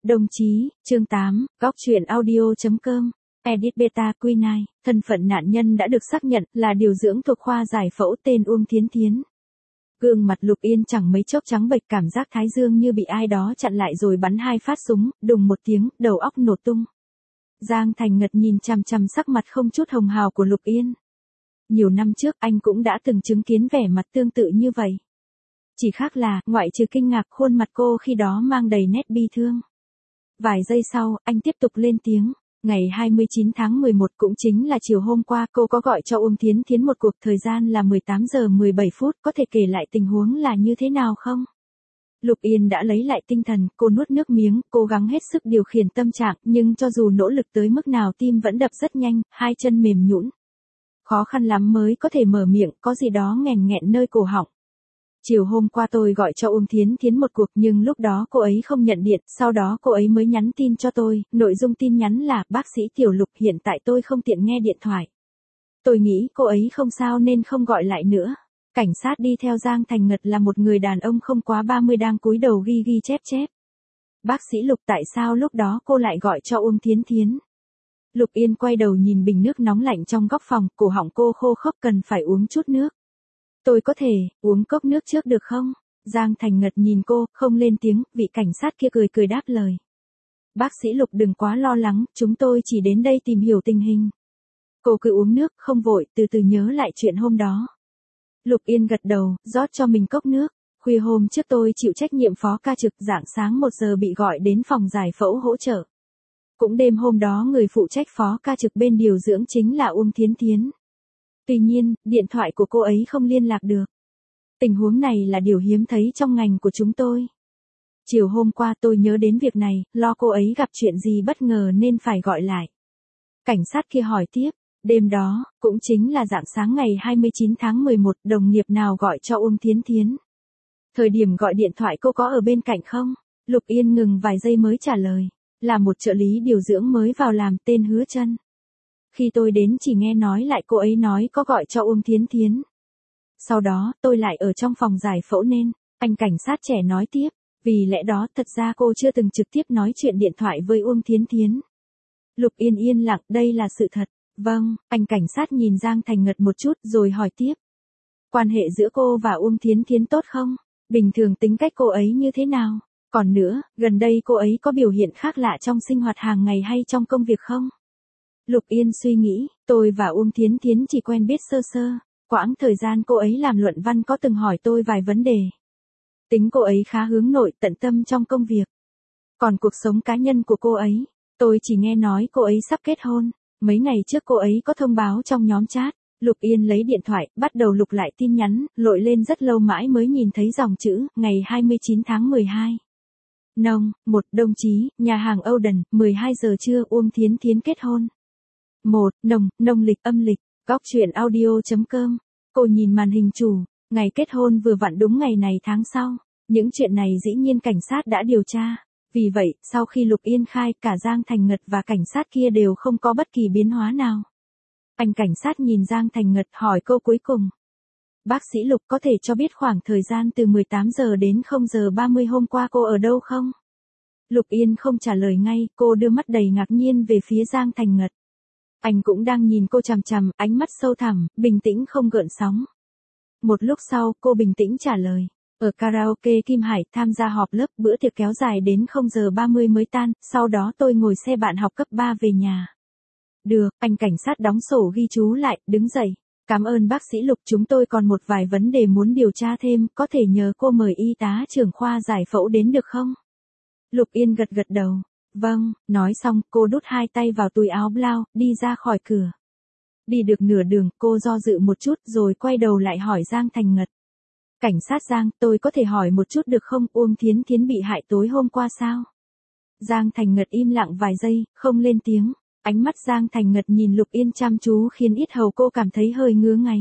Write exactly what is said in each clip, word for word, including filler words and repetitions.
Đồng chí, chương tám, góc truyện audio.com, edit beta quy chín, thân phận nạn nhân đã được xác nhận là điều dưỡng thuộc khoa giải phẫu tên Uông Thiến Thiến. Gương mặt Lục Yên chẳng mấy chốc trắng bệch, cảm giác thái dương như bị ai đó chặn lại rồi bắn hai phát súng, đùng một tiếng, đầu óc nổ tung. Giang Thành Ngật nhìn chằm chằm sắc mặt không chút hồng hào của Lục Yên. Nhiều năm trước anh cũng đã từng chứng kiến vẻ mặt tương tự như vậy. Chỉ khác là, ngoại trừ kinh ngạc, khuôn mặt cô khi đó mang đầy nét bi thương. Vài giây sau, anh tiếp tục lên tiếng. Ngày hai mươi chín tháng mười một cũng chính là chiều hôm qua, cô có gọi cho Uông Thiến Thiến một cuộc, thời gian là mười tám giờ mười bảy phút, có thể kể lại tình huống là như thế nào không? Lục Yên đã lấy lại tinh thần, cô nuốt nước miếng, cố gắng hết sức điều khiển tâm trạng, nhưng cho dù nỗ lực tới mức nào tim vẫn đập rất nhanh, hai chân mềm nhũn. Khó khăn lắm mới có thể mở miệng, có gì đó nghèn nghẹn nơi cổ họng. Chiều hôm qua tôi gọi cho Uông Thiến Thiến một cuộc nhưng lúc đó cô ấy không nhận điện, sau đó cô ấy mới nhắn tin cho tôi, nội dung tin nhắn là: bác sĩ Tiểu Lục, hiện tại tôi không tiện nghe điện thoại. Tôi nghĩ cô ấy không sao nên không gọi lại nữa. Cảnh sát đi theo Giang Thành Ngật là một người đàn ông không quá ba mươi đang cúi đầu ghi ghi chép chép. Bác sĩ Lục, tại sao lúc đó cô lại gọi cho Uông Thiến Thiến? Lục Yên quay đầu nhìn bình nước nóng lạnh trong góc phòng, cổ họng cô khô khốc, cần phải uống chút nước. Tôi có thể uống cốc nước trước được không? Giang Thành Ngật nhìn cô, không lên tiếng, vị cảnh sát kia cười cười đáp lời. Bác sĩ Lục đừng quá lo lắng, chúng tôi chỉ đến đây tìm hiểu tình hình. Cô cứ uống nước, không vội, từ từ nhớ lại chuyện hôm đó. Lục Yên gật đầu, rót cho mình cốc nước. Khuya hôm trước tôi chịu trách nhiệm phó ca trực, rạng sáng một giờ bị gọi đến phòng giải phẫu hỗ trợ. Cũng đêm hôm đó người phụ trách phó ca trực bên điều dưỡng chính là Uông Thiến Thiến. Tuy nhiên, điện thoại của cô ấy không liên lạc được. Tình huống này là điều hiếm thấy trong ngành của chúng tôi. Chiều hôm qua tôi nhớ đến việc này, lo cô ấy gặp chuyện gì bất ngờ nên phải gọi lại. Cảnh sát kia hỏi tiếp, đêm đó, cũng chính là rạng sáng ngày hai mươi chín tháng mười một, đồng nghiệp nào gọi cho Uông Thiến Thiến? Thời điểm gọi điện thoại cô có ở bên cạnh không? Lục Yên ngừng vài giây mới trả lời, là một trợ lý điều dưỡng mới vào làm, tên Hứa Trân. Khi tôi đến chỉ nghe nói lại cô ấy nói có gọi cho Uông Thiến Thiến. Sau đó, tôi lại ở trong phòng giải phẫu nên, anh cảnh sát trẻ nói tiếp, vì lẽ đó thật ra cô chưa từng trực tiếp nói chuyện điện thoại với Uông Thiến Thiến. Lục Yên yên lặng, đây là sự thật. Vâng, anh cảnh sát nhìn Giang Thành Ngật một chút rồi hỏi tiếp. Quan hệ giữa cô và Uông Thiến Thiến tốt không? Bình thường tính cách cô ấy như thế nào? Còn nữa, gần đây cô ấy có biểu hiện khác lạ trong sinh hoạt hàng ngày hay trong công việc không? Lục Yên suy nghĩ, tôi và Uông Thiến Thiến chỉ quen biết sơ sơ. Quãng thời gian cô ấy làm luận văn có từng hỏi tôi vài vấn đề. Tính cô ấy khá hướng nội, tận tâm trong công việc. Còn cuộc sống cá nhân của cô ấy, tôi chỉ nghe nói cô ấy sắp kết hôn. Mấy ngày trước cô ấy có thông báo trong nhóm chat. Lục Yên lấy điện thoại, bắt đầu lục lại tin nhắn, lội lên rất lâu mãi mới nhìn thấy dòng chữ, ngày hai mươi chín tháng mười hai. Nông, một, đồng chí, nhà hàng Oden, mười hai giờ trưa, Uông Thiến Thiến kết hôn. một, nồng, nông lịch âm lịch, góc truyện audio.com. Cô nhìn màn hình chủ, ngày kết hôn vừa vặn đúng ngày này tháng sau. Những chuyện này dĩ nhiên cảnh sát đã điều tra. Vì vậy, sau khi Lục Yên khai, cả Giang Thành Ngật và cảnh sát kia đều không có bất kỳ biến hóa nào. Anh cảnh sát nhìn Giang Thành Ngật hỏi câu cuối cùng. Bác sĩ Lục có thể cho biết khoảng thời gian từ mười tám giờ đến không giờ ba mươi hôm qua cô ở đâu không? Lục Yên không trả lời ngay, cô đưa mắt đầy ngạc nhiên về phía Giang Thành Ngật. Anh cũng đang nhìn cô chằm chằm, ánh mắt sâu thẳm, bình tĩnh không gợn sóng. Một lúc sau, cô bình tĩnh trả lời. Ở karaoke Kim Hải, tham gia họp lớp, bữa tiệc kéo dài đến không giờ ba mươi mới tan, sau đó tôi ngồi xe bạn học cấp ba về nhà. Được, anh cảnh sát đóng sổ ghi chú lại, đứng dậy. Cảm ơn bác sĩ Lục, chúng tôi còn một vài vấn đề muốn điều tra thêm, có thể nhờ cô mời y tá trưởng khoa giải phẫu đến được không? Lục Yên gật gật đầu. Vâng, nói xong, cô đút hai tay vào túi áo blau, đi ra khỏi cửa. Đi được nửa đường, cô do dự một chút rồi quay đầu lại hỏi Giang Thành Ngật. Cảnh sát Giang, tôi có thể hỏi một chút được không, Uông Thiến Thiến bị hại tối hôm qua sao? Giang Thành Ngật im lặng vài giây, không lên tiếng. Ánh mắt Giang Thành Ngật nhìn Lục Yên chăm chú khiến yết hầu cô cảm thấy hơi ngứa ngáy.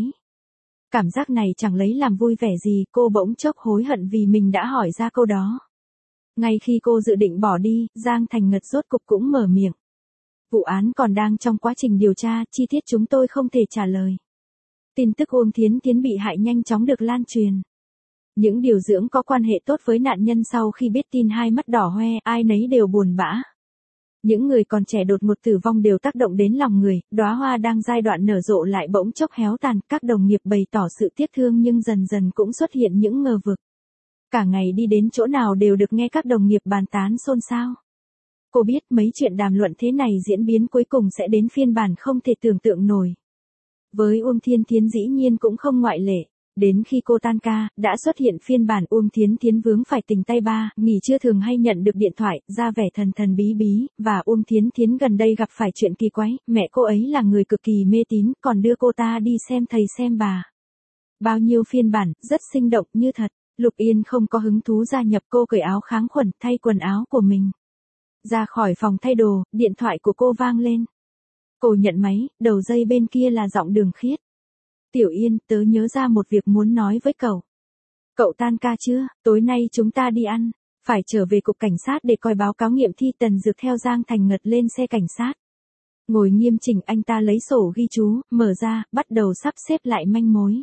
Cảm giác này chẳng lấy làm vui vẻ gì, cô bỗng chốc hối hận vì mình đã hỏi ra câu đó. Ngay khi cô dự định bỏ đi, Giang Thành Ngật rốt cục cũng mở miệng. Vụ án còn đang trong quá trình điều tra, chi tiết chúng tôi không thể trả lời. Tin tức Uông Thiến Thiến bị hại nhanh chóng được lan truyền. Những điều dưỡng có quan hệ tốt với nạn nhân sau khi biết tin hai mắt đỏ hoe, ai nấy đều buồn bã. Những người còn trẻ đột ngột tử vong đều tác động đến lòng người, đóa hoa đang giai đoạn nở rộ lại bỗng chốc héo tàn, các đồng nghiệp bày tỏ sự tiếc thương nhưng dần dần cũng xuất hiện những ngờ vực. Cả ngày đi đến chỗ nào đều được nghe các đồng nghiệp bàn tán xôn xao. Cô biết mấy chuyện đàm luận thế này diễn biến cuối cùng sẽ đến phiên bản không thể tưởng tượng nổi. Với Uông Thiên Thiến dĩ nhiên cũng không ngoại lệ. Đến khi cô tan ca, đã xuất hiện phiên bản Uông Thiến Thiến vướng phải tình tay ba, nghỉ trưa thường hay nhận được điện thoại, ra vẻ thần thần bí bí, và Uông Thiến Thiến gần đây gặp phải chuyện kỳ quái, mẹ cô ấy là người cực kỳ mê tín, còn đưa cô ta đi xem thầy xem bà. Bao nhiêu phiên bản, rất sinh động như thật. Lục Yên không có hứng thú gia nhập, cô cởi áo kháng khuẩn, thay quần áo của mình. Ra khỏi phòng thay đồ, điện thoại của cô vang lên. Cô nhận máy, đầu dây bên kia là giọng Đường Khiết. Tiểu Yên, tớ nhớ ra một việc muốn nói với cậu. Cậu tan ca chưa? Tối nay chúng ta đi ăn. Phải trở về cục cảnh sát để coi báo cáo nghiệm thi. Tần Dược theo Giang Thành Ngật lên xe cảnh sát. Ngồi nghiêm chỉnh, anh ta lấy sổ ghi chú, mở ra, bắt đầu sắp xếp lại manh mối.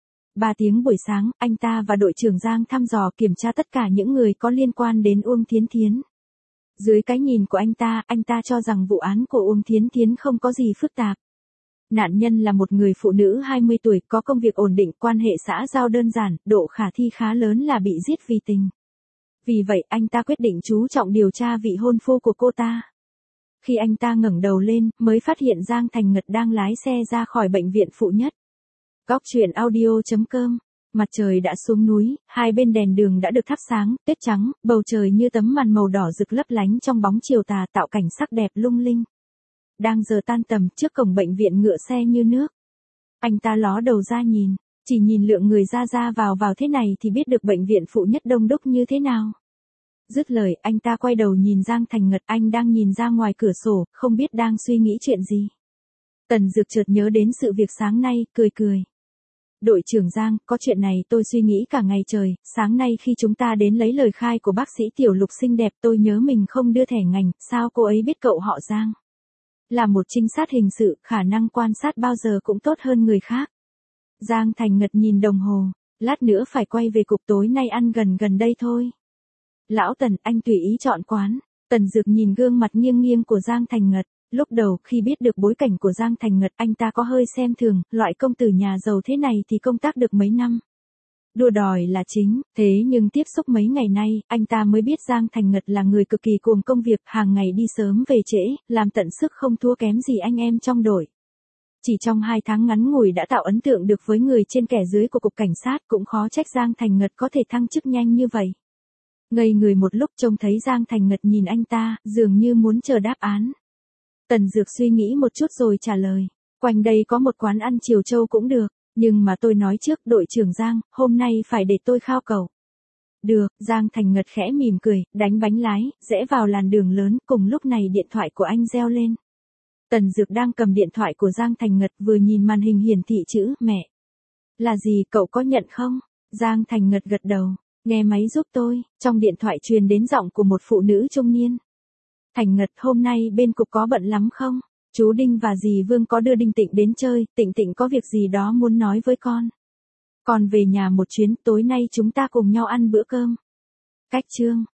Ba tiếng buổi sáng, anh ta và đội trưởng Giang thăm dò kiểm tra tất cả những người có liên quan đến Uông Thiến Thiến. Dưới cái nhìn của anh ta, anh ta cho rằng vụ án của Uông Thiến Thiến không có gì phức tạp. Nạn nhân là một người phụ nữ hai mươi tuổi, có công việc ổn định, quan hệ xã giao đơn giản, độ khả thi khá lớn là bị giết vì tình. Vì vậy, anh ta quyết định chú trọng điều tra vị hôn phu của cô ta. Khi anh ta ngẩng đầu lên, mới phát hiện Giang Thành Ngật đang lái xe ra khỏi bệnh viện Phụ Nhất. Góc truyện audio chấm com. Mặt trời đã xuống núi, hai bên đèn đường đã được thắp sáng, tuyết trắng, bầu trời như tấm màn màu đỏ rực lấp lánh trong bóng chiều tà, tạo cảnh sắc đẹp lung linh. Đang giờ tan tầm, trước cổng bệnh viện ngựa xe như nước. Anh ta ló đầu ra nhìn, chỉ nhìn lượng người ra ra vào vào thế này thì biết được bệnh viện Phụ Nhất đông đúc như thế nào. Dứt lời, anh ta quay đầu nhìn Giang Thành Ngật, anh đang nhìn ra ngoài cửa sổ, không biết đang suy nghĩ chuyện gì. Tần Dược chợt nhớ đến sự việc sáng nay, cười cười. Đội trưởng Giang, có chuyện này tôi suy nghĩ cả ngày trời, sáng nay khi chúng ta đến lấy lời khai của bác sĩ Tiểu Lục xinh đẹp, tôi nhớ mình không đưa thẻ ngành, sao cô ấy biết cậu họ Giang? Là một trinh sát hình sự, khả năng quan sát bao giờ cũng tốt hơn người khác. Giang Thành Ngật nhìn đồng hồ, lát nữa phải quay về cục, tối nay ăn gần gần đây thôi. Lão Tần, anh tùy ý chọn quán. Tần Dược nhìn gương mặt nghiêng nghiêng của Giang Thành Ngật. Lúc đầu, khi biết được bối cảnh của Giang Thành Ngật, anh ta có hơi xem thường, loại công tử nhà giàu thế này thì công tác được mấy năm. Đua đòi là chính, thế nhưng tiếp xúc mấy ngày nay, anh ta mới biết Giang Thành Ngật là người cực kỳ cuồng công việc, hàng ngày đi sớm về trễ, làm tận sức không thua kém gì anh em trong đội. Chỉ trong hai tháng ngắn ngủi đã tạo ấn tượng được với người trên kẻ dưới của cục cảnh sát, cũng khó trách Giang Thành Ngật có thể thăng chức nhanh như vậy. Ngây người một lúc trông thấy Giang Thành Ngật nhìn anh ta, dường như muốn chờ đáp án. Tần Dược suy nghĩ một chút rồi trả lời, quanh đây có một quán ăn chiều châu cũng được, nhưng mà tôi nói trước, đội trưởng Giang, hôm nay phải để tôi khao cậu. Được, Giang Thành Ngật khẽ mỉm cười, đánh bánh lái, rẽ vào làn đường lớn, cùng lúc này điện thoại của anh reo lên. Tần Dược đang cầm điện thoại của Giang Thành Ngật, vừa nhìn màn hình hiển thị chữ mẹ. Là gì, cậu có nhận không? Giang Thành Ngật gật đầu, nghe máy giúp tôi, trong điện thoại truyền đến giọng của một phụ nữ trung niên. Thành Ngật, hôm nay bên cục có bận lắm không? Chú Đinh và dì Vương có đưa Đinh Tịnh đến chơi, Tịnh Tịnh có việc gì đó muốn nói với con. Con về nhà một chuyến, tối nay chúng ta cùng nhau ăn bữa cơm. Cách chương.